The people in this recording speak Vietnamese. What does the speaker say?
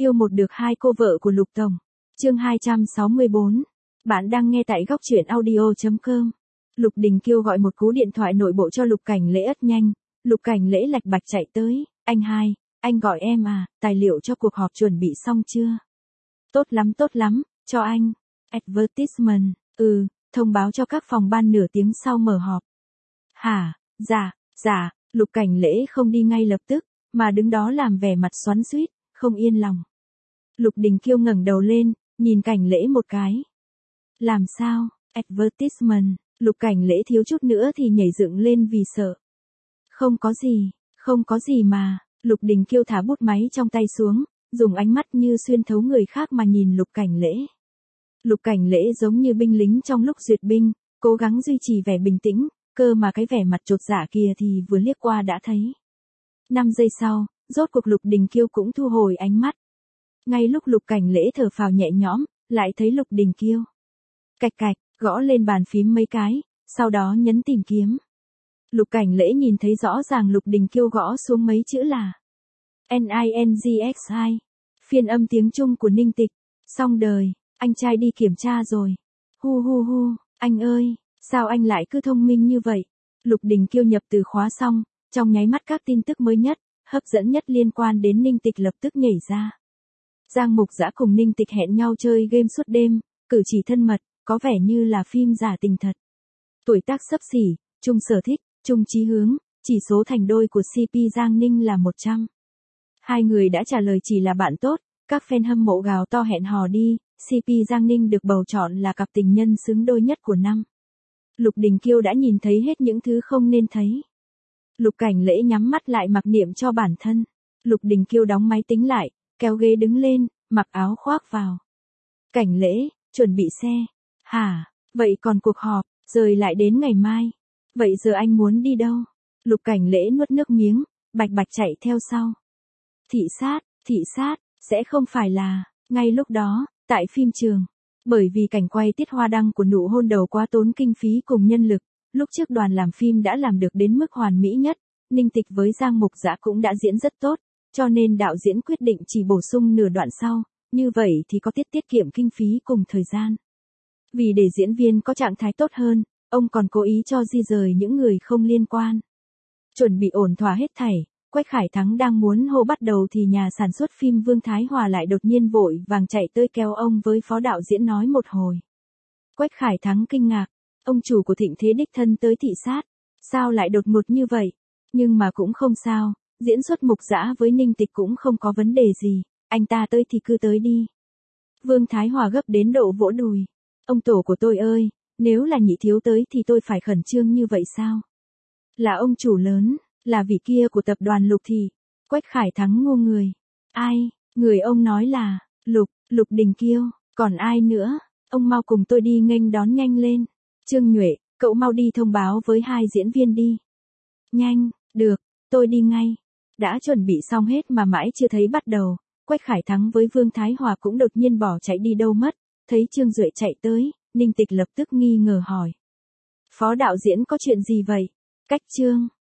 Yêu một được hai cô vợ của Lục Tổng. Chương 264. Bạn đang nghe tại góc truyện audio.com. Lục Đình Kiêu gọi một cú điện thoại nội bộ cho Lục Cảnh Lễ ất nhanh. Lục Cảnh Lễ lạch bạch chạy tới. Anh hai, anh gọi em à, tài liệu cho cuộc họp chuẩn bị xong chưa? Tốt lắm, cho anh. Advertisement, thông báo cho các phòng ban nửa tiếng sau mở họp. Hả, dạ, Lục Cảnh Lễ không đi ngay lập tức, mà đứng đó làm vẻ mặt xoắn xuýt, không yên lòng. Lục Đình Kiêu ngẩng đầu lên, nhìn Cảnh Lễ một cái. Làm sao, advertisement, Lục Cảnh Lễ thiếu chút nữa thì nhảy dựng lên vì sợ. Không có gì mà, Lục Đình Kiêu thả bút máy trong tay xuống, dùng ánh mắt như xuyên thấu người khác mà nhìn Lục Cảnh Lễ. Lục Cảnh Lễ giống như binh lính trong lúc duyệt binh, cố gắng duy trì vẻ bình tĩnh, cơ mà cái vẻ mặt chột dạ kia thì vừa liếc qua đã thấy. 5 giây sau, rốt cuộc Lục Đình Kiêu cũng thu hồi ánh mắt. Ngay lúc Lục Cảnh Lễ thở phào nhẹ nhõm, lại thấy Lục Đình Kiêu cạch cạch, gõ lên bàn phím mấy cái, sau đó nhấn tìm kiếm. Lục Cảnh Lễ nhìn thấy rõ ràng Lục Đình Kiêu gõ xuống mấy chữ là NINGXI, phiên âm tiếng Trung của Ninh Tịch. Xong đời, anh trai đi kiểm tra rồi. Hu, anh ơi, sao anh lại cứ thông minh như vậy? Lục Đình Kiêu nhập từ khóa xong, trong nháy mắt các tin tức mới nhất, hấp dẫn nhất liên quan đến Ninh Tịch lập tức nhảy ra. Giang Mục Dã cùng Ninh Tịch hẹn nhau chơi game suốt đêm, cử chỉ thân mật, có vẻ như là phim giả tình thật. Tuổi tác xấp xỉ, chung sở thích, chung chí hướng, chỉ số thành đôi của CP Giang Ninh là 100. Hai người đã trả lời chỉ là bạn tốt, các fan hâm mộ gào to hẹn hò đi, CP Giang Ninh được bầu chọn là cặp tình nhân xứng đôi nhất của năm. Lục Đình Kiêu đã nhìn thấy hết những thứ không nên thấy. Lục Cảnh Lễ nhắm mắt lại mặc niệm cho bản thân. Lục Đình Kiêu đóng máy tính lại, kéo ghế đứng lên, mặc áo khoác vào. Cảnh Lễ, chuẩn bị xe. Hả, vậy còn cuộc họp, rời lại đến ngày mai. Vậy giờ anh muốn đi đâu? Lục Cảnh Lễ nuốt nước miếng, bạch chạy theo sau. Thị sát, sẽ không phải là, ngay lúc đó, tại phim trường. Bởi vì cảnh quay tiết hoa đăng của Nụ hôn đầu quá tốn kinh phí cùng nhân lực, lúc trước đoàn làm phim đã làm được đến mức hoàn mỹ nhất, Ninh Tịch với Giang Mục Dã cũng đã diễn rất tốt, cho nên đạo diễn quyết định chỉ bổ sung nửa đoạn sau, như vậy thì có tiết kiệm kinh phí cùng thời gian. Vì để diễn viên có trạng thái tốt hơn, ông còn cố ý cho di rời những người không liên quan. Chuẩn bị ổn thỏa hết thảy, Quách Khải Thắng đang muốn hô bắt đầu thì nhà sản xuất phim Vương Thái Hòa lại đột nhiên vội vàng chạy tới kéo ông với phó đạo diễn nói một hồi. Quách Khải Thắng kinh ngạc, ông chủ của Thịnh Thế đích thân tới thị sát, sao lại đột ngột như vậy? Nhưng mà cũng không sao, diễn xuất Mục Dã với Ninh Tịch cũng không có vấn đề gì, anh ta tới thì cứ tới đi. Vương Thái Hòa gấp đến độ vỗ đùi. Ông tổ của tôi ơi, nếu là Nhị thiếu tới thì tôi phải khẩn trương như vậy sao? Là ông chủ lớn, là vị kia của tập đoàn Lục thì. Quách Khải Thắng ngu người. Ai, người ông nói là, Lục Đình Kiêu, còn ai nữa? Ông mau cùng tôi đi nghênh đón nhanh lên. Trương Nhuệ, cậu mau đi thông báo với hai diễn viên đi. Nhanh, được, tôi đi ngay. Đã chuẩn bị xong hết mà mãi chưa thấy bắt đầu. Quách Khải Thắng với Vương Thái Hòa cũng đột nhiên bỏ chạy đi đâu mất. Thấy Trương Duệ chạy tới, Ninh Tịch lập tức nghi ngờ hỏi. Phó đạo diễn có chuyện gì vậy? Cách Trương,